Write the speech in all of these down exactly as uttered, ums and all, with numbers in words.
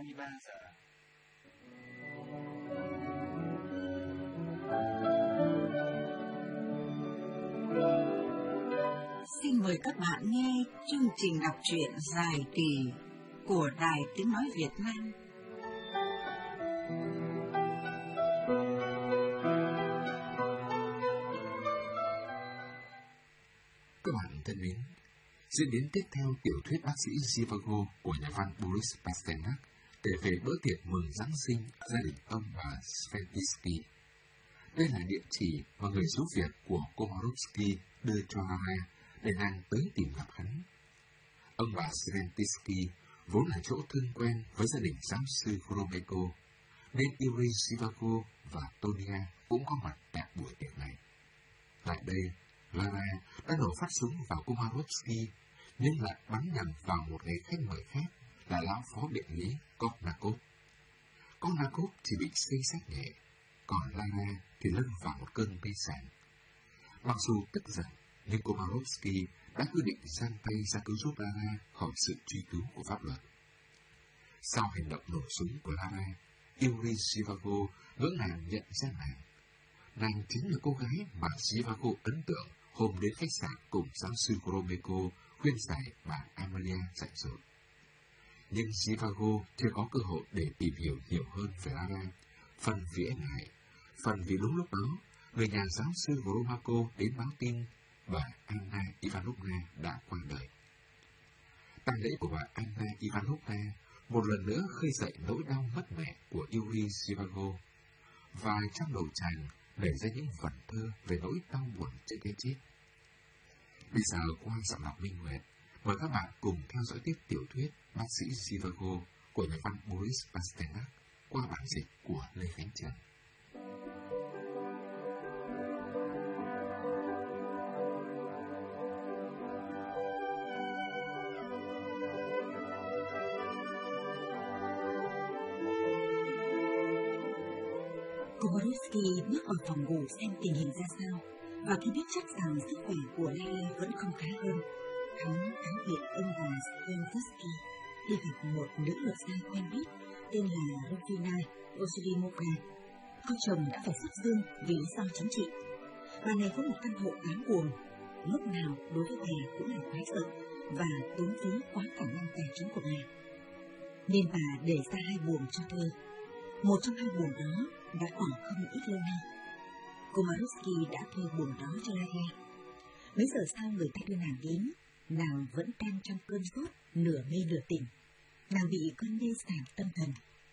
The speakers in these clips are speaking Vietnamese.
mươi ba giờ. Xin mời các bạn nghe chương trình đọc truyện dài kỳ của Đài Tiếng Nói Việt Nam. Các bạn thân mến, diễn biến tiếp theo tiểu thuyết Bác sĩ Zhivago của nhà văn Boris Pasternak kể về bữa tiệc mừng Giáng sinh gia đình ông bà Sventisky. Đây là địa chỉ mà người giúp việc của Komarovsky đưa cho Lara để nàng tới tìm gặp hắn. Ông bà Sventisky vốn là chỗ thân quen với gia đình giáo sư Gromeko, nên Yuri Zhivago và Tonia cũng có mặt tại buổi tiệc này. Tại đây, Lara đã nổ phát súng vào Komarovsky, nhưng lại bắn nhầm vào một người khách mời khác là lão phó biện lý Kornakov. Kornakov chỉ bị xây xát nhẹ, còn Lara thì lâm vào một cơn mê sảng. Mặc dù tức giận, nhưng Komarovsky đã quyết định giang tay ra cứu giúp Lara khỏi sự truy cứu của pháp luật. Sau hành động nổ súng của Lara, Yuri Zhivago ngỡ ngàng nhận ra nàng. Nàng chính là cô gái mà Zhivago ấn tượng hôm đến khách sạn cùng giáo sư Gromeko khuyên giải bà Amalia dạy dỗ. Nhưng Zhivago chưa có cơ hội để tìm hiểu nhiều hơn về Lara, phần vì e ngại, phần vì đúng lúc đó người nhà giáo sư Gromeko đến báo tin bà Anna Ivanovna đã qua đời. Tang lễ của bà Anna Ivanovna một lần nữa khơi dậy nỗi đau mất mẹ của Yuri Zhivago, và trong đầu chàng nảy ra những vần thơ về nỗi đau buồn trước cái chết. Bây giờ qua giọng đọc Minh Nguyệt, mời các bạn cùng theo dõi tiếp tiểu thuyết Bác sĩ Zhivago của nhà văn Boris Pasternak qua bản dịch của Lê Khánh Trần. Komarovsky bước vào phòng ngủ xem tình hình ra sao, và khi biết chắc rằng sức khỏe của Lara vẫn không khá hơn, hắn cáo biệt ông bà Sventisky đi gặp một nữ luật gia quen biết tên là Rufina Osilimovna. Con chồng đã phải xuất dương vì lý do chính trị. Bà này có một căn hộ đáng buồn, lúc nào đối với bà cũng là quái sợ và tốn phí quá khả năng tài chính của bà, nên bà để ra hai buồng cho thuê. Một trong hai buồng đó đã ở không ít lâu nay. Komarovsky đã thuê buồng đó cho Lara. Mấy giờ sau người ta đưa nàng đến, nàng vẫn đang trong cơn sốt, nửa mê nửa tỉnh. Nàng bị cơn mê sảng tâm thần.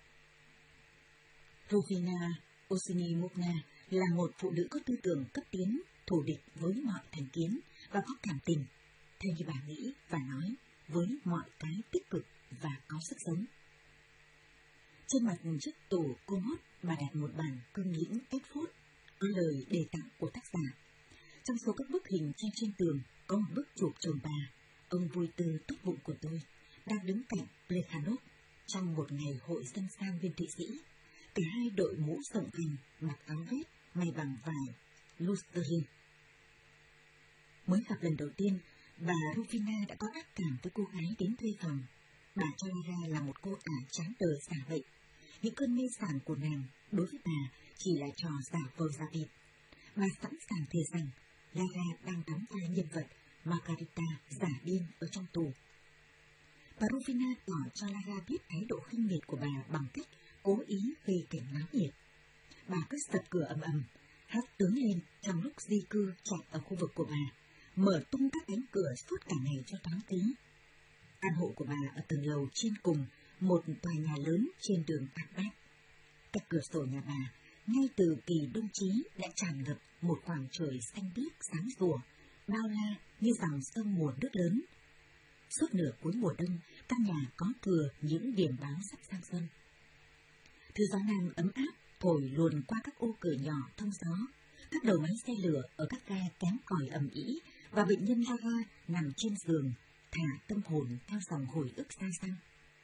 Rufina Osinimovna là một phụ nữ có tư tưởng cấp tiến, thù địch với mọi thành kiến và có cảm tình, theo như bà nghĩ và nói, với mọi cái tích cực và có sức sống. Trên mặt chiếc tủ commode, bà đặt một bản cương lĩnh cách phốt, có lời đề tặng của tác giả. Trong số các bức hình treo trên tường có một bức chụp chồng bà, ông vui tươi tốt bụng của tôi, đang đứng cạnh Plekhanov trong một ngày hội dân sang viên Thụy Sĩ. Cả hai đội mũ rộng vành, mặc áo vest may bằng vải lusterin. Mới gặp lần đầu tiên, bà Rufina đã có ác cảm với cô gái đến thuê phòng. Bà cho Lara là một cô ả tráng đời giả vậy. Những cơn mê sảng của nàng đối với bà chỉ là trò giả vờ giả vịt. Bà sẵn sàng thề rằng Lara đang đóng vai nhân vật Margarita giả điên ở trong tù. Bà Rufina tỏ cho Lara biết thái độ khinh miệt của bà bằng cách cố ý gây cảnh náo nhiệt. Bà cứ sập cửa ầm ầm, hát tướng lên trong lúc di cư chạy ở khu vực của bà, mở tung các cánh cửa suốt cả ngày cho thoáng khí. Căn hộ của bà ở tầng lầu trên cùng một tòa nhà lớn trên đường Arbat. Các cửa sổ nhà bà ngay từ kỳ đông chí đã tràn ngập một khoảng trời xanh biếc sáng rùa, bao la như dòng sông mùa nước lớn. Suốt nửa cuối mùa đông, căn nhà có thừa những điểm báo sắp sang xuân. Thứ gió nam ấm áp thổi luồn qua các ô cửa nhỏ thông gió, các đầu máy xe lửa ở các ga kém còi ầm ĩ, và bệnh nhân Lara nằm trên giường thả tâm hồn theo dòng hồi ức xa xăm.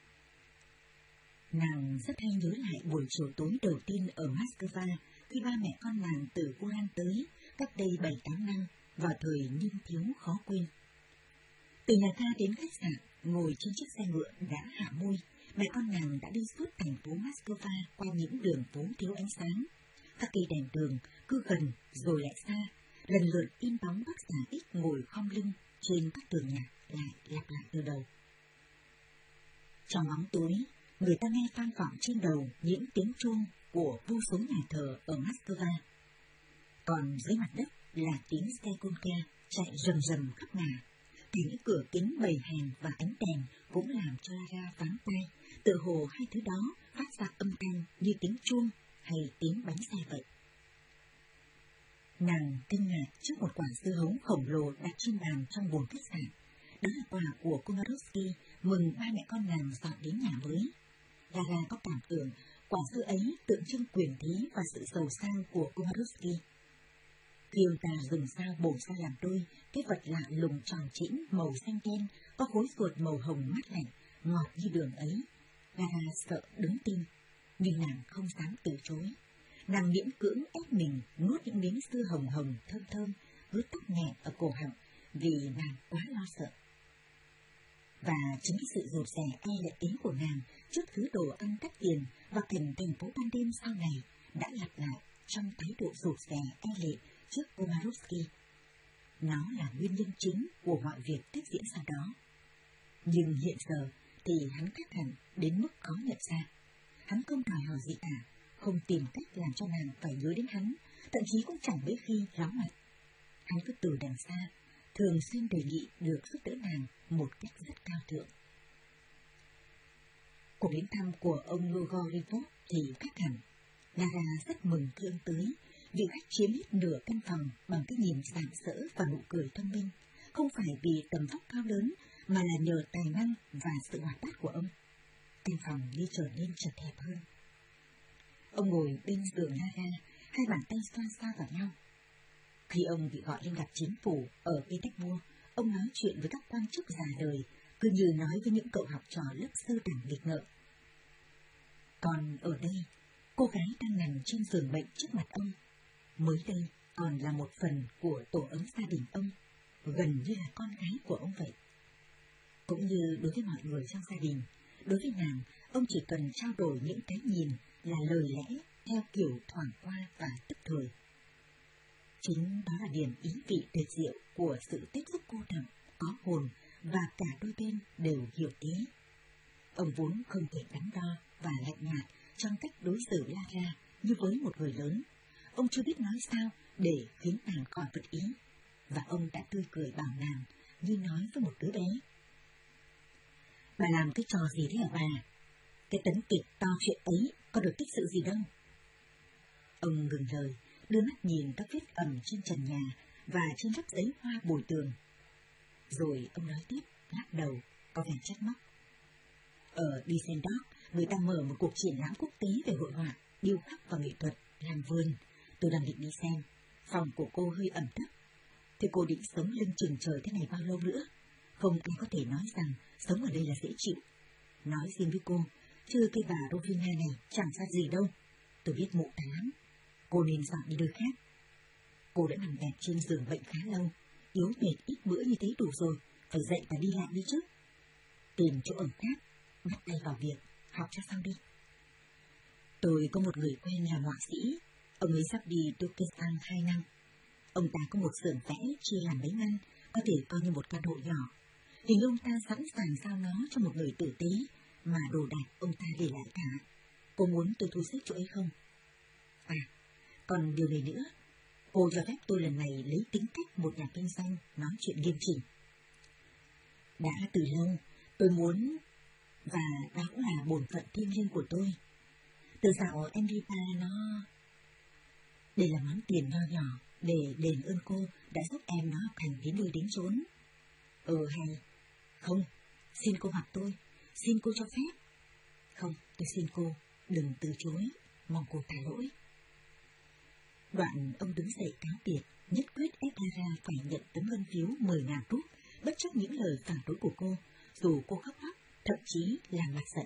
Nàng rất hay nhớ lại buổi chiều tối đầu tiên ở Moscow khi ba mẹ con nàng từ Uran tới cách đây bảy tám năm, vào thời niên thiếu khó quên. Từ nhà ga đến khách sạn, ngồi trên chiếc xe ngựa đã hạ môi, Mẹ con nàng đã đi suốt thành phố Moscow qua những đường phố thiếu ánh sáng. Các cây đèn đường cứ gần rồi lại xa, lần lượt in bóng bác già X ngồi khom lưng trên các tường nhà lại lặp lại từ đầu. Trong bóng tối, người ta nghe vang vọng trên đầu những tiếng chuông của vô số nhà thờ ở Moscow. Còn dưới mặt đất là tiếng xe con ke chạy rầm rầm khắp nhà. Thì những cửa kính bầy hàng và ánh đèn cũng làm cho Lara váng tai, tự hồ hai thứ đó phát ra âm thanh như tiếng chuông hay tiếng bánh xe vậy. Nàng kinh ngạc trước một quả dưa hấu khổng lồ đặt trên bàn trong buồng khách sạn. Đó là quà của Komarovsky mừng ba mẹ con nàng dọn đến nhà mới. Lara có cảm tưởng quả dưa ấy tượng trưng quyền thế và sự giàu sang của Komarovsky. Khi ông ta dùng dao bổ ra làm đôi, cái vật lạ lùng tròn trĩnh màu xanh đen, có khối ruột màu hồng mát lạnh, ngọt như đường ấy, Lara sợ đứng tim, nhưng nàng không dám từ chối. Nàng miễn cưỡng ép mình nuốt những miếng dưa hồng hồng thơm thơm, cứ tắc nghẹn ở cổ họng vì nàng quá lo sợ. Và chính sự rụt rè e lệ tính của nàng trước thứ đồ ăn đắt tiền và cảnh thành phố ban đêm sau này đã lặp lại trong thái độ rụt rè e lệ trước Komarovsky. Nó là nguyên nhân chính của mọi việc tiếp diễn sau đó. Nhưng hiện giờ thì hắn khác hẳn đến mức khó nhận ra. Hắn không đòi hỏi gì cả, không tìm cách làm cho nàng phải nhớ đến hắn, thậm chí cũng chẳng mấy khi ló mặt. Hắn cứ từ đằng xa, thường xuyên đề nghị được giúp đỡ nàng một cách rất cao thượng. Cuộc đến thăm của ông Logorivov thì khác hẳn. Lara rất mừng khi ông tới, vì khách chiếm hết nửa căn phòng bằng cái nhìn sảng sỡ và nụ cười thông minh, không phải vì tầm vóc cao lớn mà là nhờ tài năng và sự hoạt bát của ông. Căn phòng như trở nên chật hẹp hơn. Ông ngồi bên giường Lara, hai bàn tay xoa xoa vào nhau. Khi ông bị gọi lên gặp chính phủ ở Petersburg, ông nói chuyện với các quan chức già đời, cứ như nói với những cậu học trò lớp sơ đẳng nghịch ngợm. Còn ở đây, cô gái đang nằm trên giường bệnh trước mặt ông. Mới đây còn là một phần của tổ ấm gia đình ông, gần như là con gái của ông vậy. Cũng như đối với mọi người trong gia đình, đối với nàng, ông chỉ cần trao đổi những cái nhìn là lời lẽ theo kiểu thoảng qua và tức thời. Chính đó là điểm ý vị tuyệt diệu của sự tiếp xúc cô đọng, có hồn và cả đôi bên đều hiểu thế. Ông vốn không thể đắn đo và lạnh nhạt trong cách đối xử Lara như với một người lớn. Ông chưa biết nói sao để khiến nàng khỏi vật ý, và ông đã tươi cười bảo nàng như nói với một đứa bé. Bà làm cái trò gì thế hả bà? Cái tấn kịch to chuyện ấy có được tích sự gì đâu. Ông ngừng lời, đưa mắt nhìn các vết ẩm trên trần nhà và trên lớp giấy hoa bồi tường. Rồi ông nói tiếp, lắc đầu, có vẻ trách móc. Ở Düsseldorf, người ta mở một cuộc triển lãm quốc tế về hội họa, điêu khắc và nghệ thuật, làm vườn. Tôi đang định đi xem. Phòng của cô hơi ẩm thấp. Thế cô định sống lưng chừng trời thế này bao lâu nữa? Không ai có thể nói rằng sống ở đây là dễ chịu. Nói riêng với cô, chứ cái bà Rovina này chẳng ra gì đâu. Tôi biết mụ ta lắm. Cô nên dọn đi nơi khác. Cô đã nằm bẹp trên giường bệnh khá lâu, yếu mệt ít bữa như thế đủ rồi, phải dậy và đi lại đi chứ. Tìm chỗ ở khác, bắt tay vào việc, học cho xong đi. Tôi có một người quen là họa sĩ, ông ấy sắp đi Turkestan hai năm. Ông ta có một xưởng vẽ chia làm mấy ngăn, có thể coi như một căn hộ nhỏ. Hình ông ta sẵn sàng giao nó cho một người tử tế, mà đồ đạc ông ta để lại cả. Cô muốn tôi thu xếp chỗ ấy không? À, còn điều này nữa, cô cho phép tôi lần này lấy tính cách một nhà kinh doanh nói chuyện nghiêm chỉnh. Đã từ lâu, tôi muốn, và đó cũng là bổn phận thiêng liêng của tôi. Từ dạo em đi ta nó... Đây là món tiền nho nhỏ để đền ơn cô đã giúp em nó học hành đến nơi đến chốn. Ừ hay, không, xin cô học tôi, xin cô cho phép. Không, tôi xin cô, đừng từ chối, mong cô tha lỗi. Đoạn ông đứng dậy cáo biệt, nhất quyết ép Lara phải nhận tấm ngân phiếu mười ngàn rúp, bất chấp những lời phản đối của cô, dù cô khóc lóc, thậm chí là mặt giận.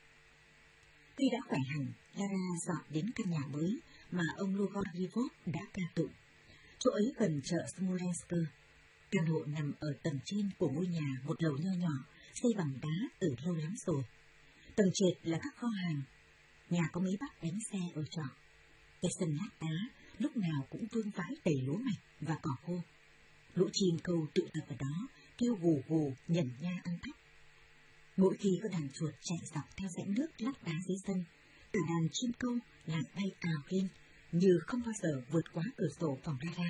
Khi đã khỏe hẳn, Lara dọn đến căn nhà mới mà ông Logorivov đã ca tụng. Chỗ ấy gần chợ Smolensk. Căn hộ nằm ở tầng trên của ngôi nhà một lầu nho nhỏ, xây bằng đá từ lâu lắm rồi. Tầng Tầng trệt là các kho hàng. Nhà có mấy bác đánh xe ở trọ. Cái sân lát đá lúc nào cũng vương vãi đầy lúa mạch và cỏ khô. Lũ chim câu tụ tập ở đó, kêu gù gù, nhẩn nha ăn thóc. Mỗi khi có đàn chuột chạy dọc theo rãnh nước lát đá dưới sân, cả đàn chim câu lại bay ào lên, như không bao giờ vượt quá cửa sổ phòng radar.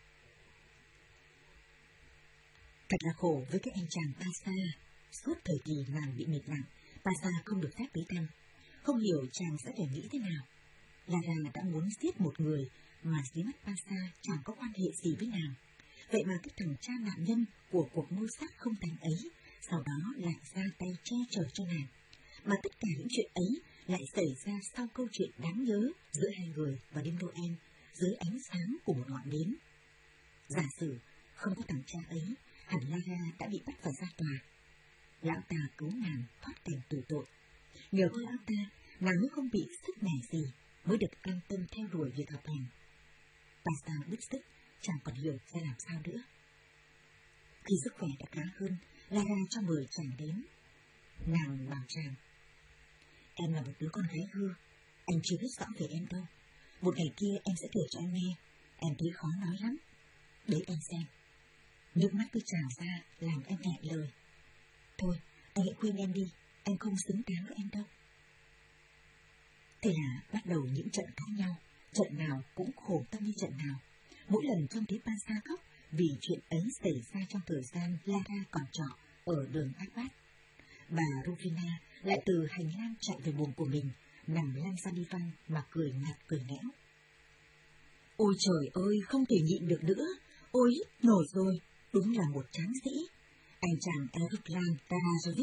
Thật là khổ với các anh chàng Pasa. Suốt thời kỳ nàng bị mệt nặng, Pasa không được phép tới thăm. Không hiểu chàng sẽ phải nghĩ thế nào. Lara đã muốn giết một người mà dưới mắt Pasa chẳng có quan hệ gì với nàng. Vậy mà cái thằng cha nạn nhân của cuộc mưu sát không thành ấy, sau đó lại ra tay che chở cho nàng. Mà tất cả những chuyện ấy lại xảy ra sau câu chuyện đáng nhớ giữa hai người và đêm Noel dưới ánh sáng của một ngọn nến. Giả sử không có thằng cha ấy, hẳn Lara đã bị bắt vào ra tòa. Lão ta cứu nàng thoát cảnh tù tội. Nhờ có lão ta, nàng mới không bị sức mẻ gì, mới được an tâm theo đuổi việc học hành. Pasa bứt rứt, chẳng còn hiểu ra làm sao nữa. Khi sức khỏe đã khá hơn, Lara cho mời chàng đến. Nàng bảo chàng: em là một đứa con gái hư, anh chưa biết rõ về em đâu. Một ngày kia em sẽ kể cho anh nghe, em thấy khó nói lắm. Đấy em xem. Nước mắt cứ trào ra làm em ngại lời. Thôi, anh hãy khuyên em đi, em không xứng đáng với em đâu. Thế là bắt đầu những trận cãi nhau, trận nào cũng khổ tâm như trận nào. Mỗi lần trông thấy Pasa khóc vì chuyện ấy xảy ra trong thời gian Lara còn trọ ở đường Abbas. Bà Rufina lại từ hành lang chạy về buồng của mình, nằm lăn ra đi văn mà cười ngặt cười nghẽo. Ôi trời ơi, không thể nhịn được nữa, ôi hết nổi rồi, đúng là một tráng sĩ, anh chàng Eriklan Tarajovic.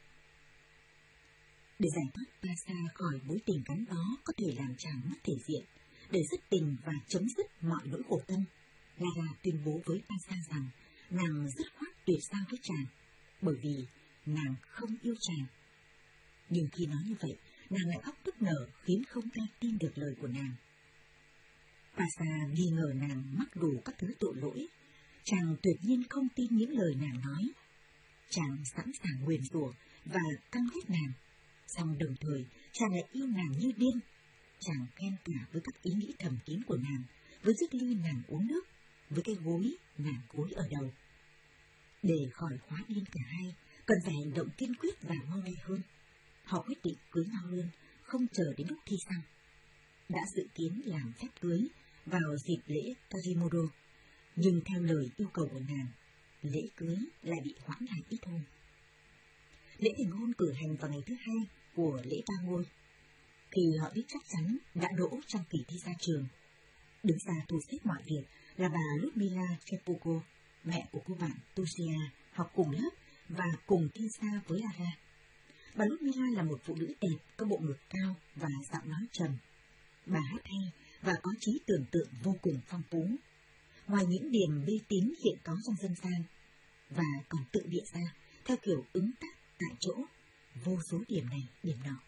Để giải thoát Pasa khỏi mối tình gắn bó có thể làm chàng mất thể diện, để dứt tình và chấm dứt mọi nỗi khổ tâm, Lara tuyên bố với Pasa rằng nàng dứt khoát tuyệt giao với chàng, bởi vì nàng không yêu chàng. Nhưng khi nói như vậy, nàng lại khóc nức nở khiến không ai tin được lời của nàng. Pasa nghi ngờ nàng mắc đủ các thứ tội lỗi. Chàng tuyệt nhiên không tin những lời nàng nói. Chàng sẵn sàng nguyền rủa và căm ghét nàng, song đồng thời chàng lại yêu nàng như điên. Chàng ghen cả với các ý nghĩ thầm kín của nàng, với chiếc ly nàng uống nước, với cái gối nàng gối ở đầu. Để khỏi hóa điên cả hai, cần phải hành động kiên quyết và mau lẹ hơn. Họ quyết định cưới nhau luôn, không chờ đến lúc thi xong. Đã dự kiến làm phép cưới vào dịp lễ Kajimodo, nhưng theo lời yêu cầu của nàng, lễ cưới lại bị hoãn lại ít hôm. Lễ thành hôn cử hành vào ngày thứ hai của lễ ba ngôi. Khi họ biết chắc chắn đã đỗ trong kỳ thi ra trường, đứng ra thu xếp mọi việc là bà Ludmila Chepuko, mẹ của cô bạn Tusia, học cùng lớp và cùng thi xa với Lara. Bà Ludmila là một phụ nữ đẹp, có bộ ngực cao và giọng nói trầm. Bà hát hay và có trí tưởng tượng vô cùng phong phú. Ngoài những điểm mê tín hiện có trong dân gian, và còn tự bịa ra theo kiểu ứng tác tại chỗ, vô số điểm này điểm nọ.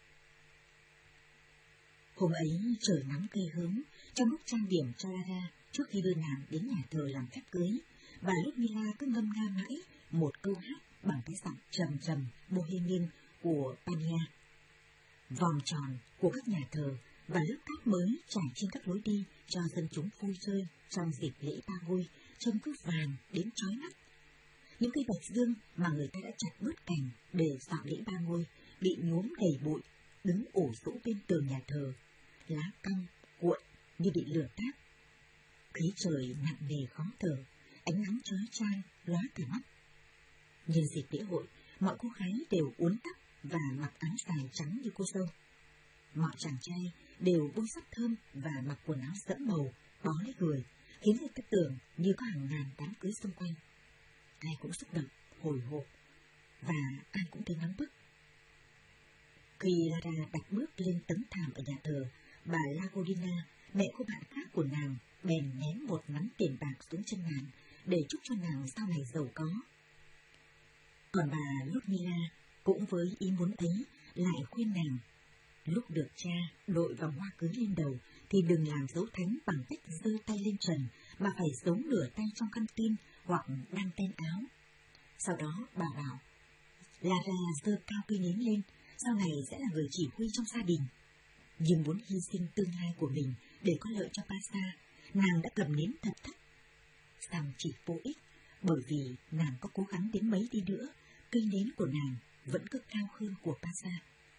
Hôm ấy trời nắng cây hớm, trong lúc trang điểm cho Lara trước khi đưa nàng đến nhà thờ làm phép cưới, bà Ludmila cứ ngâm nga mãi một câu hát bằng cái giọng trầm trầm bohemian của Pania. Vòng tròn của các nhà thờ và lớp cát mới trải trên các lối đi cho dân chúng vui chơi trong dịp lễ ba ngôi trông cứ vàng đến chói mắt. Những cây bạch dương mà người ta đã chặt bớt cành để dạo lễ ba ngôi bị nhuốm đầy bụi, đứng ổ rũ bên tường nhà thờ, lá cong cuộn như bị lửa táp. Khí trời nặng nề khó thở, ánh nắng chói chang lóa cả mắt. Nhân dịp lễ hội, mọi cô gái đều uốn tóc và mặc áo dài trắng như cô dâu. Mọi chàng trai đều bôi sắc thơm và mặc quần áo sẫm màu, bó lấy người, khiến người ta tưởng như có hàng ngàn đám cưới xung quanh. Ai cũng xúc động, hồi hộp, và ai cũng thấy nóng bức. Khi Lara đặt bước lên tấm thảm ở nhà thờ, bà Lagodina, mẹ cô bạn khác của nàng, bèn ném một nắm tiền bạc xuống chân nàng để chúc cho nàng sau này giàu có. Còn bà Ludmila cũng với ý muốn ấy lại khuyên nàng, lúc được cha đội vòng hoa cưới lên đầu thì đừng làm dấu thánh bằng cách giơ tay lên trần, mà phải giấu nửa tay trong khăn tin hoặc đan ten áo. Sau đó bà bảo, Lara giơ cao cây nến lên, sau này sẽ là người chỉ huy trong gia đình. Nhưng muốn hy sinh tương lai của mình để có lợi cho Pasa, nàng đã cầm nến thật thấp. Xong chỉ vô ích, bởi vì nàng có cố gắng đến mấy đi nữa, cây nến của nàng vẫn cứ cao hơn của Pasa.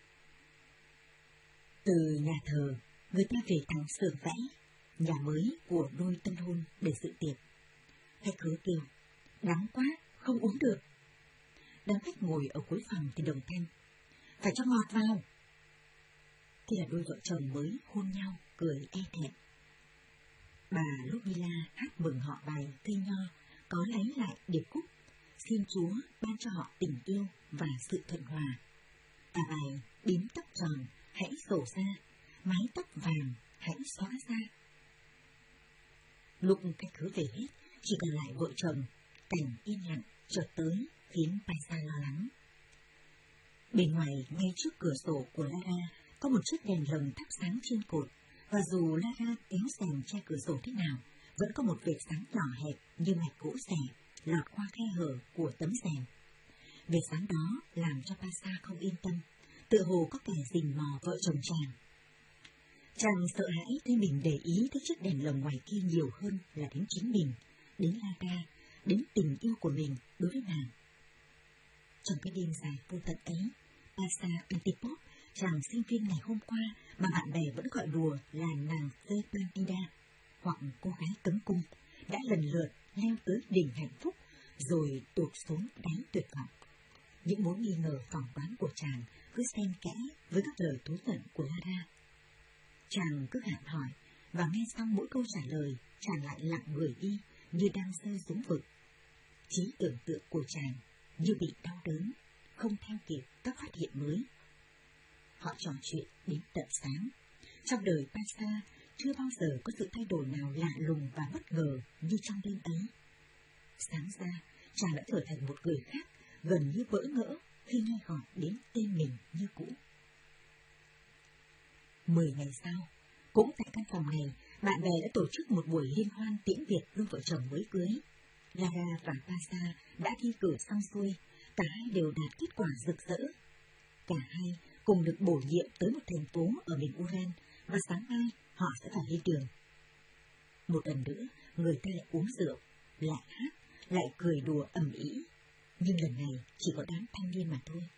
Từ nhà thờ, người ta về thẳng xưởng vẽ, nhà mới của đôi tân hôn để dự tiệc. Khách khứa kêu, đắng quá, không uống được. Đám khách ngồi ở cuối phòng thì đồng thanh, phải cho ngọt vào. Thế là đôi vợ chồng mới hôn nhau, cười e thẹn. Bà Ludmila hát mừng họ bài cây nho, có lấy lại điệp khúc, xin Chúa ban cho họ tình yêu và sự thuận hòa. Và bài bím tóc tròn, hãy sổ ra, mái tóc vàng, hãy xóa ra. Lúc khách khứa về hết, chỉ còn lại vợ chồng, cảnh yên lặng chợt tới khiến Pasa lo lắng. Bên ngoài, ngay trước cửa sổ của Lara, có một chiếc đèn lồng thắp sáng trên cột, và dù Lara kéo rèm che cửa sổ thế nào, vẫn có một vệt sáng nhỏ hẹp như mạch gỗ xẻ lọt qua khe hở của tấm rèm. Vệt sáng đó làm cho Pasa không yên tâm, tựa hồ có kẻ rình mò vợ chồng chàng. Chàng sợ hãi thấy mình để ý tới chiếc đèn lồng ngoài kia nhiều hơn là đến chính mình, đến Lara, đến tình yêu của mình đối với nàng. Trong cái đêm dài vô tận ấy, Pasa Antipop, chàng sinh viên ngày hôm qua mà bạn bè vẫn gọi đùa là nàng Stepanida, hoặc cô gái cấm cung, đã lần lượt leo tới đỉnh hạnh phúc rồi tụt xuống đáy tuyệt vọng. Những mối nghi ngờ phỏng đoán của chàng cứ xen kẽ với các lời thú nhận của Lara. Chàng cứ gạn hỏi, và nghe xong mỗi câu trả lời, chàng lại lặng người đi như đang rơi xuống vực. Trí tưởng tượng của chàng như bị đau đớn, không theo kịp các phát hiện mới. Họ trò chuyện đến tận sáng. Trong đời Pasa chưa bao giờ có sự thay đổi nào lạ lùng và bất ngờ như trong đêm ấy. Sáng ra, chàng đã trở thành một người khác, gần như vỡ ngỡ khi nghe gọi đến tên mình như cũ. Mười ngày sau, cũng tại căn phòng này, bạn bè đã tổ chức một buổi liên hoan tiễn biệt đôi vợ chồng mới cưới. Lara và Pasa đã thi cử xong xuôi, cả hai đều đạt kết quả rực rỡ. Cả hai cùng được bổ nhiệm tới một thành phố ở miền Uran, và sáng mai họ sẽ phải lên đường. Một lần nữa, người ta lại uống rượu, lại hát, lại cười đùa ầm ĩ, nhưng lần này chỉ có đám thanh niên mà thôi.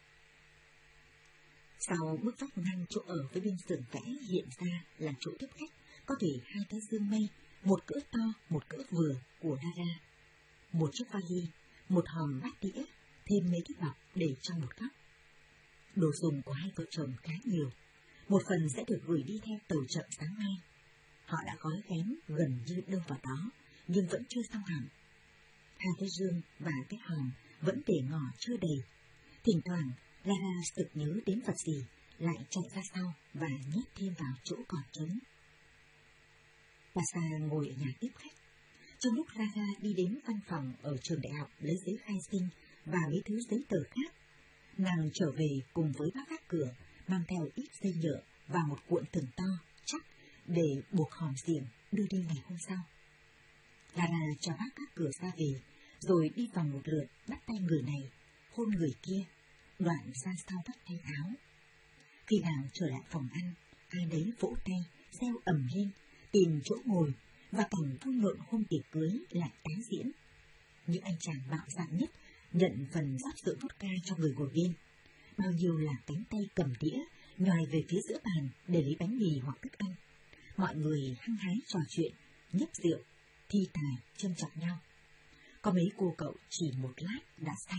Sau bức vách ngăn chỗ ở với bên xưởng vẽ hiện ra là chỗ tiếp khách, có thể hai cái dương mây, một cỡ to, một cỡ vừa của Lara, một chiếc vali, một hòm bát đĩa, thêm mấy cái bọc để trong một góc. Đồ dùng của hai vợ chồng khá nhiều, một phần sẽ được gửi đi theo tàu chậm sáng mai. Họ đã gói ghém gần như đâu vào đó, nhưng vẫn chưa xong hẳn. Hai cái dương và cái hòm vẫn để ngỏ chưa đầy. Thỉnh thoảng, Lara sực nhớ đến vật gì, lại chạy ra sau và nhét thêm vào chỗ còn trống. Pasa ngồi ở nhà tiếp khách. Trong lúc Lara đi đến văn phòng ở trường đại học lấy giấy khai sinh và mấy thứ giấy tờ khác, nàng trở về cùng với bác gác cửa, mang theo ít dây nhựa và một cuộn thừng to, chắc, để buộc hòm xiềng đưa đi ngày hôm sau. Lara cho bác gác cửa ra về, rồi đi vòng một lượt bắt tay người này, hôn người kia, đoạn ra sau bắt tay áo. Khi nàng trở lại phòng ăn, ai đấy vỗ tay, reo ầm lên, tìm chỗ ngồi, và cảnh vui nhộn hôm tiệc cưới lại tái diễn. Những anh chàng bạo dạn nhất nhận phần rót rượu vodka cho người ngồi bên. Bao nhiêu là cánh tay cầm đĩa, nhòi về phía giữa bàn để lấy bánh mì hoặc thức ăn. Mọi người hăng hái trò chuyện, nhấp rượu, thi tài, châm chọc nhau. Có mấy cô cậu chỉ một lát đã say.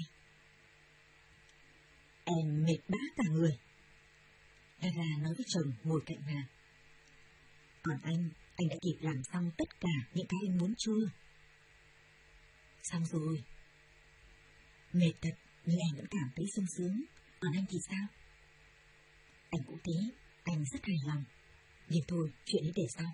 Em mệt bã cả người. Lara nói với chồng ngồi cạnh nàng. Còn anh, anh đã kịp làm xong tất cả những cái anh muốn chưa? Xong rồi. Mệt thật, nhưng em vẫn cảm thấy sung sướng. Còn anh thì sao? Anh cũng thế, anh rất hài lòng. Nhưng thôi, chuyện ấy để sau.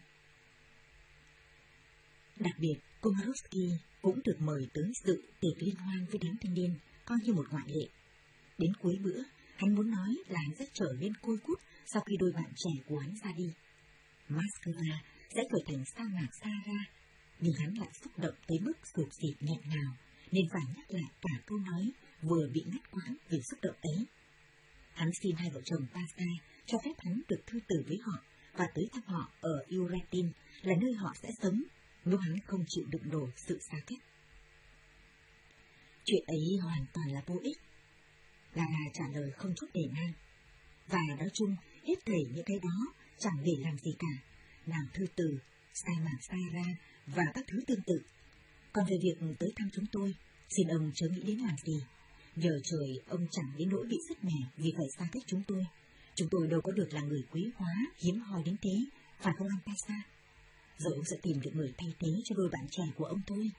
Đặc biệt, Komorowski cũng được mời tới dự tiệc liên hoan với đám thanh niên, coi như một ngoại lệ. Đến cuối bữa, hắn muốn nói là hắn sẽ trở nên côi cút sau khi đôi bạn trẻ của hắn ra đi. Moscow sẽ trở thành sa mạc Sahara, nhưng hắn lại xúc động tới mức sụp xịt nghẹn ngào, nên phải nhắc lại cả câu nói vừa bị ngắt quãng vì xúc động ấy. Hắn xin hai vợ chồng Pasta cho phép hắn được thư từ với họ và tới thăm họ ở Uratin, là nơi họ sẽ sống nếu hắn không chịu đựng nổi sự xa cách. Chuyện ấy hoàn toàn là vô ích. Lara trả lời không chút nể nang. Và nói chung, hết thảy những cái đó chẳng để làm gì cả, làm thư từ, sai mảng sai ra và các thứ tương tự. Còn về việc tới thăm chúng tôi, xin ông chớ nghĩ đến làm gì. Nhờ trời ông chẳng đến nỗi bị sứt mẻ vì phải xa cách chúng tôi. Chúng tôi đâu có được là người quý hóa, hiếm hoi đến thế, phải không anh Pasa? Rồi ông sẽ tìm được người thay thế cho đôi bạn trẻ của ông thôi.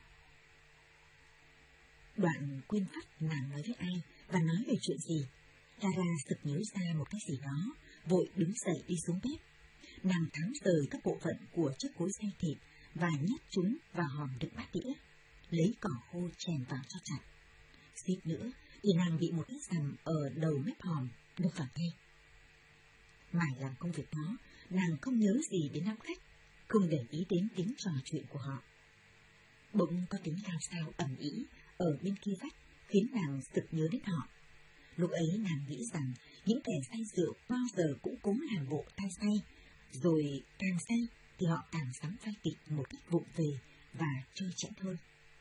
Đoạn quên phát nàng nói với ai và nói về chuyện gì. Lara sực nhớ ra một cái gì đó, vội đứng dậy đi xuống bếp. Nàng tháo rời các bộ phận của chiếc cối xay thịt và nhét chúng vào hòm đựng bát đĩa, lấy cỏ khô chèn vào cho chặt. Suýt nữa thì nàng bị một cái rằm ở đầu mép hòm đâm vào tay. Mãi làm công việc đó, nàng không nhớ gì đến nam khách, không để ý đến tiếng trò chuyện của họ. Bỗng có tiếng lao xao ầm ĩ ở bên kia vách khiến nàng sực nhớ đến họ. Lúc ấy nàng nghĩ rằng những kẻ say rượu bao giờ cũng cố làm bộ tay say, rồi càng say thì họ càng dám phai kịch một cách vụng về và chơi chẽn hơn.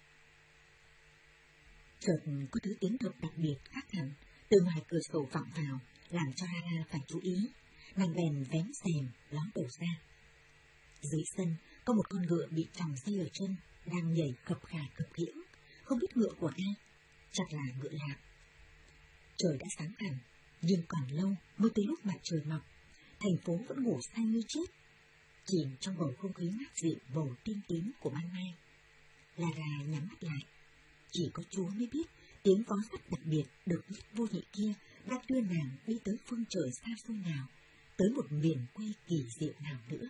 Chợt có thứ tiếng động đặc biệt khác hẳn từ ngoài cửa sổ vọng vào, làm cho Lara phải chú ý. Nàng bèn vén rèm ló đầu ra. Dưới sân có một con ngựa bị tròng dây ở chân, đang nhảy khập khà khập khiễng, không biết ngựa của ai, chắc là ngựa lạc. Trời đã sáng hẳn, nhưng còn lâu mới tới lúc mặt trời mọc. Thành phố vẫn ngủ say như chết, chìm trong bầu không khí mát dịu màu tím tím của ban mai. Lara nhắm mắt lại, chỉ có Chúa mới biết tiếng vó sắt đặc biệt được viết vô nhị kia đã đưa nàng đi tới phương trời xa xôi nào, tới một miền quê kỳ diệu nào nữa.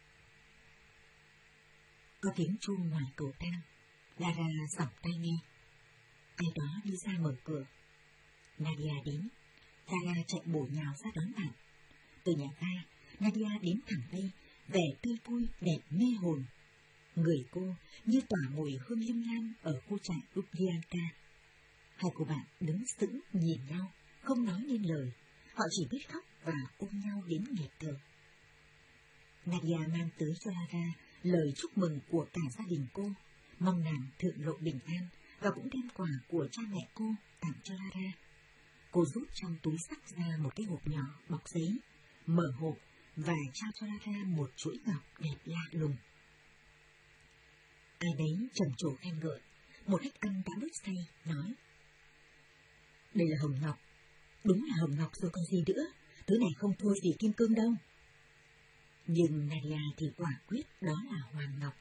Có tiếng chuông ngoài cầu thang, Lara giỏng tai nghe. Ai đó đi ra mở cửa. Nadia đến. Lara chạy bổ nhào ra đón bạn. Từ nhà ga, Nadia đến thẳng đây, vẻ tươi vui, đẹp mê hồn. Người cô như tỏa mùi hương linh lan ở khu trại Lubyanka. Hai cô bạn đứng sững nhìn nhau, không nói nên lời. Họ chỉ biết khóc và ôm nhau đến nghẹt thở. Nadia mang tới cho Lara lời chúc mừng của cả gia đình cô, mong nàng thượng lộ bình an, và cũng đem quà của cha mẹ cô tặng cho Lara. Cô rút trong túi xách ra một cái hộp nhỏ bọc giấy, mở hộp và trao cho Lara một chuỗi ngọc đẹp lạ lùng. Ai đấy trầm trồ khen ngợi, một khách ăn đã đốt say nói: "Đây là hồng ngọc, đúng là hồng ngọc rồi còn gì nữa, thứ này không thua gì kim cương đâu." Nhưng Nadia thì quả quyết đó là hoàng ngọc.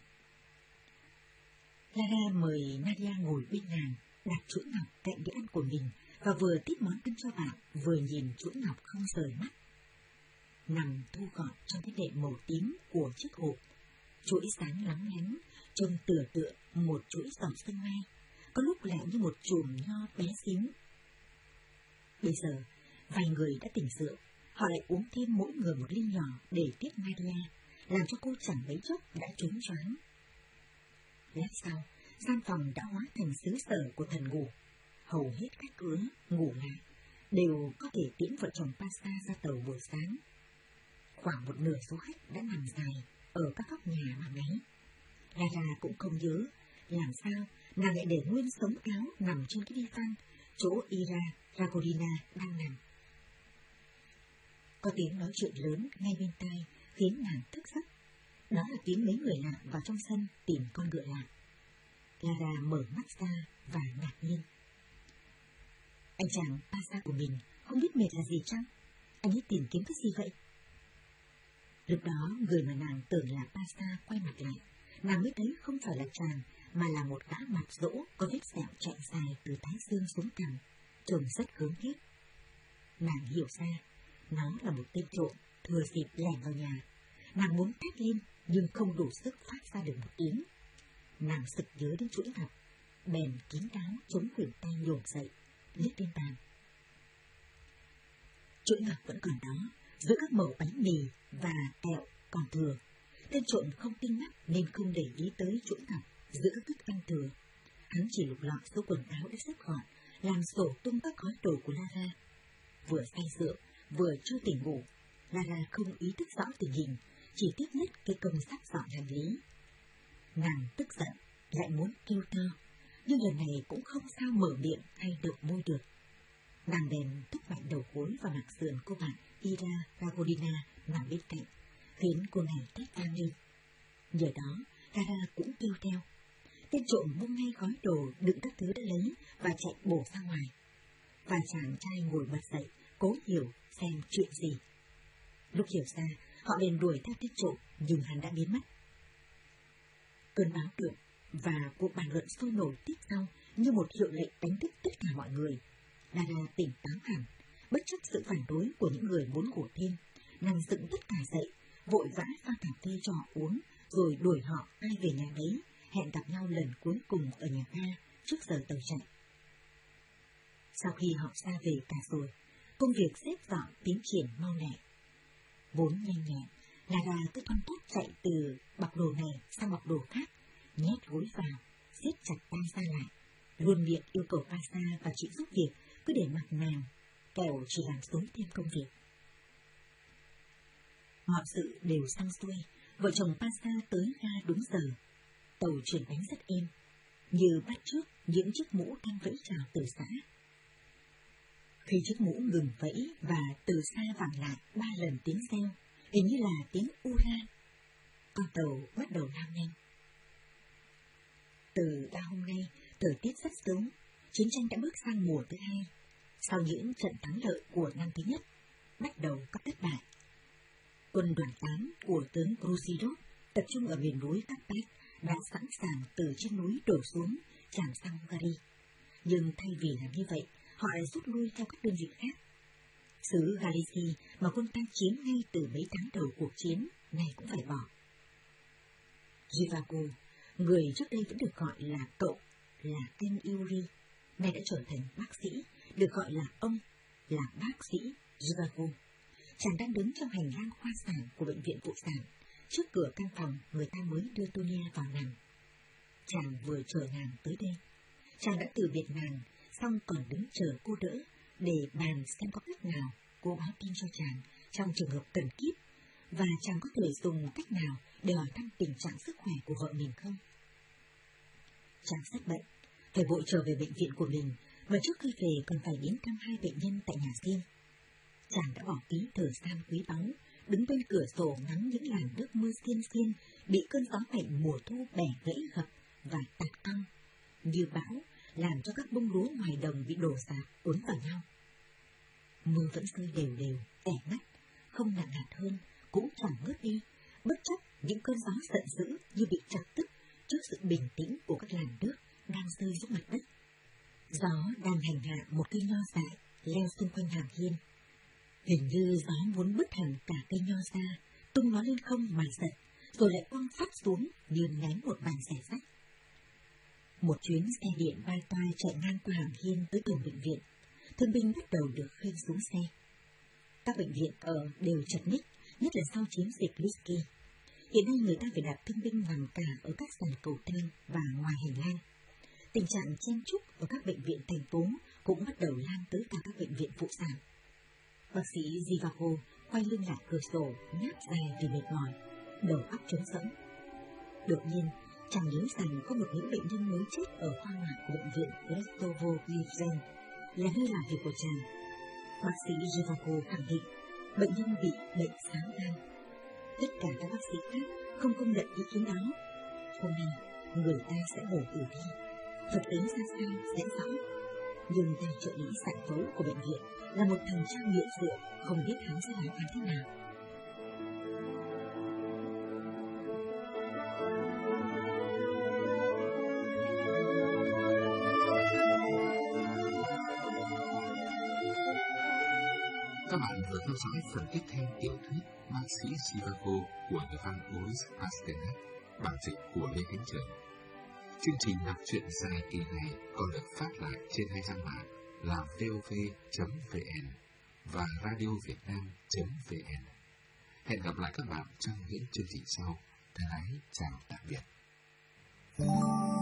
Lara mời Nadia ngồi bên nàng, đặt chuỗi ngọc cạnh đĩa ăn của mình và vừa tiếp món ăn cho bạn, vừa nhìn chuỗi ngọc không rời mắt. Nằm thu gọn trong cái đệm màu tím của chiếc hộp, chuỗi sáng lóng lánh, trông tựa tựa một chuỗi giọt sương mai, có lúc lại như một chùm nho bé xíu. Bây giờ, vài người đã tỉnh rượu, họ lại uống thêm mỗi người một ly nhỏ để tiếp Nadia, làm cho cô chẳng mấy chốc đã trốn choáng. Lát sau, gian phòng đã hóa thành xứ sở của thần ngủ. Hầu hết khách khứa ngủ lại đều có thể tiễn vợ chồng Pasta ra tàu buổi sáng. Khoảng một nửa số khách đã nằm dài ở các góc nhà mà ngáy. Lara cũng không nhớ làm sao nàng lại để nguyên sống áo nằm trên cái divan chỗ Ira Ragorina đang nằm. Có tiếng nói chuyện lớn ngay bên tai khiến nàng thức giấc. Đó là tiếng mấy người lạ vào trong sân tìm con ngựa lạc. Lara mở mắt ra và ngạc nhiên. Anh chàng Pasa của mình không biết mệt là gì chăng? Anh ấy tìm kiếm cái gì vậy? Lúc đó người mà nàng tưởng là Pasa quay mặt lại, nàng mới thấy không phải là chàng mà là một gã mặt rỗ có vết sẹo chạy dài từ thái dương xuống cằm, trông rất gớm ghiếc. Nàng hiểu ra nó là một tên trộm thừa dịp lẻn vào nhà. Nàng muốn thét lên nhưng không đủ sức phát ra được một tiếng. Nàng sực nhớ đến chuỗi ngọc, bèn kín đáo chống khuỷu tay nhổm dậy, liếc lên bàn. Chuỗi ngọc vẫn còn đó, giữa các mẩu bánh mì và kẹo còn thừa. Tên trộm không tinh mắt nên không để ý tới chuỗi ngọc giữa các thức ăn thừa. Hắn chỉ lục lọi số quần áo đã xếp gọn, làm sổ tung các gói đồ của Lara. vừa say rượu, vừa chưa tỉnh ngủ. Lara không ý thức rõ tình hình, chỉ tiếc nhất cái công sắp dọn hành lý. Nàng tức giận, lại muốn kêu to, nhưng lần này cũng không sao mở miệng hay động môi được. Nàng bèn thúc mạnh đầu gối vào mặt sườn cô bạn Ira Ragodina nằm bên cạnh, khiến cô này thét vang lên. Nhờ đó, Lara cũng kêu theo. Tên trộm buông ngay gói đồ đựng các thứ đã lấy và chạy bổ ra ngoài. Và chàng trai ngồi bật dậy, cố hiểu xem chuyện gì. Lúc hiểu ra, họ liền đuổi theo tên trộm, nhưng hắn đã biến mất. Cơn báo động và cuộc bàn luận sôi nổi tiếp sau như một hiệu lệnh đánh thức tất cả mọi người. Lara tỉnh táo hẳn, bất chấp sự phản đối của những người muốn ngủ thêm. Nàng dựng tất cả dậy, vội vã pha cà phê cho họ uống, rồi đuổi họ ai về nhà đấy, hẹn gặp nhau lần cuối cùng ở nhà ga trước giờ tàu chạy. Sau khi họ ra về cả rồi, công việc xếp dọn tiến triển mau lẹ. Vốn nhanh nhẹn, Lara cứ thoăn thoắt chạy từ bọc đồ này sang bọc đồ khác, nhét gối vào, siết chặt tay ra lại, luôn miệng yêu cầu Pasa và chị giúp việc cứ để mặc nàng, kẻo chỉ làm tốn thêm công việc. Mọi sự đều xong xuôi, vợ chồng Pasa tới ga đúng giờ. Tàu chuyển bánh rất êm, như bắt chước những chiếc mũ đang vẫy chào từ xã. Khi chiếc mũ ngừng vẫy và từ xa vẳng lại ba lần tiếng reo, hình như là tiếng ura, con tàu bắt đầu lao nhanh. Từ ba hôm nay, thời tiết rất sớm, chiến tranh đã bước sang mùa thứ hai. Sau những trận thắng lợi của năm thứ nhất, bắt đầu các thất bại. Quân đoàn tám của tướng Brusilov tập trung ở miền núi Karpat đã sẵn sàng từ trên núi đổ xuống, tràn sang Hungary. Nhưng thay vì làm như vậy, họ lại rút lui theo các đơn vị khác. Xứ Galicia mà quân ta chiếm ngay từ mấy tháng đầu cuộc chiến, này cũng phải bỏ. Zhivago, người trước đây vẫn được gọi là cậu, là anh Yuri, nay đã trở thành bác sĩ, được gọi là ông, là bác sĩ Zhivago. Chàng đang đứng trong hành lang khoa sản của bệnh viện phụ sản, trước cửa căn phòng người ta mới đưa Tonia vào nằm. Chàng vừa chờ nàng tới đây. Chàng đã từ biệt nàng, xong còn đứng chờ cô đỡ, để bàn xem có cách nào cô báo tin cho chàng trong trường hợp cần kíp, và chàng có thể dùng cách nào để hỏi thăm tình trạng sức khỏe của vợ mình không. Chàng rất bận, phải vội trở về bệnh viện của mình, và trước khi về còn phải đến thăm hai bệnh nhân tại nhà riêng. Chàng đã bỏ phí thời gian quý báu, đứng bên cửa sổ ngắm những làn nước mưa xiên xiên bị cơn gió mạnh mùa thu bẻ gãy gập và tạt cong như bão, làm cho các bông lúa ngoài đồng bị đổ rạp uốn vào nhau. Mưa vẫn rơi đều đều, ẻ ngắt, không nặng hạt hơn, cũng chẳng ngớt đi, bất chấp những cơn gió giận dữ như bị chọc tức trước sự bình tĩnh của các làn nước đang rơi xuống mặt đất. Gió đang hành hạ một cây nho dại leo xung quanh hàm hiên. Hình như gió muốn bứt hẳn cả cây nho ra, tung nó lên không mà giật, rồi lại quăng phát xuống như ném một bàn rẻ rách. Một chuyến xe điện ba toa chạy ngang qua hàm hiên tới cổng bệnh viện. Thương binh bắt đầu được khênh xuống xe. Các bệnh viện ở đều chật ních, nhất là sau chiến dịch Litsky. Hiện nay người ta phải đặt thương binh nằm cả ở các sàn cầu thang và ngoài hành lang. Tình trạng chen chúc ở các bệnh viện thành phố cũng bắt đầu lan tới cả các bệnh viện phụ sản. Bác sĩ Zhivago quay lưng lại cửa sổ, nháp dài vì mệt mỏi, đầu óc trống rỗng. Đột nhiên, chàng nhớ rằng có một nữ bệnh nhân mới chết ở khoa ngoại của bệnh viện Restovo-Givzen, là nơi làm việc của chàng. Bác sĩ Zhivago khẳng định bệnh nhân bị bệnh xám gan. Tất cả các bác sĩ khác không công nhận ý kiến đó. Hôm nay, người ta sẽ bổ tử thi. Thuật tính ra sao sẽ rõ. Nhưng tay trợ lý sản phẫu của bệnh viện là một thằng trang nghiện rượu, không biết hắn sẽ làm ăn thế nào. Các bạn vừa theo dõi phần tiếp theo tiểu thuyết Bác sĩ Zhivago của nhà văn Boris Pasternak, bản dịch của Lê Khánh Trường. Chương trình đọc truyện dài kỳ này còn được phát lại trên hai trang mạng là vov chấm vn và radiovietnam chấm vn. Hẹn gặp lại các bạn trong những chương trình sau. Thân ái chào tạm biệt.